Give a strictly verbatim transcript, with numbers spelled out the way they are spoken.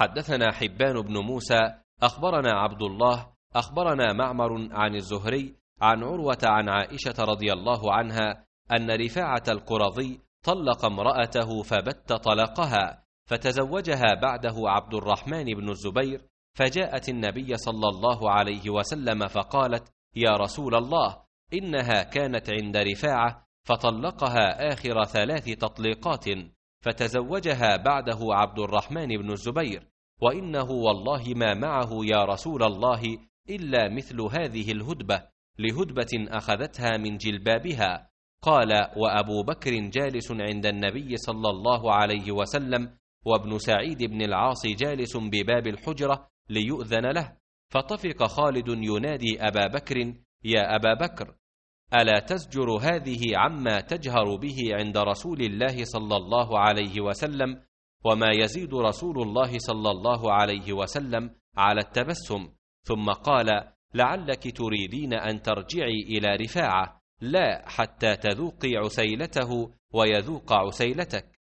حدثنا حبان بن موسى أخبرنا عبد الله أخبرنا معمر عن الزهري عن عروة عن عائشة رضي الله عنها أن رفاعة القرظي طلق امرأته فبت طلقها، فتزوجها بعده عبد الرحمن بن الزبير، فجاءت النبي صلى الله عليه وسلم فقالت: يا رسول الله، إنها كانت عند رفاعة فطلقها آخر ثلاث تطليقات، فتزوجها بعده عبد الرحمن بن الزبير، وإنه والله ما معه يا رسول الله إلا مثل هذه الهدبة، لهدبة أخذتها من جلبابها. قال: وأبو بكر جالس عند النبي صلى الله عليه وسلم، وابن سعيد بن العاص جالس بباب الحجرة ليؤذن له، فطفق خالد ينادي أبا بكر: يا أبا بكر، ألا تزجر هذه عما تجهر به عند رسول الله صلى الله عليه وسلم، وما يزيد رسول الله صلى الله عليه وسلم على التبسم. ثم قال: لعلك تريدين أن ترجعي إلى رفاعة، لا حتى تذوقي عسيلته ويذوق عسيلتك.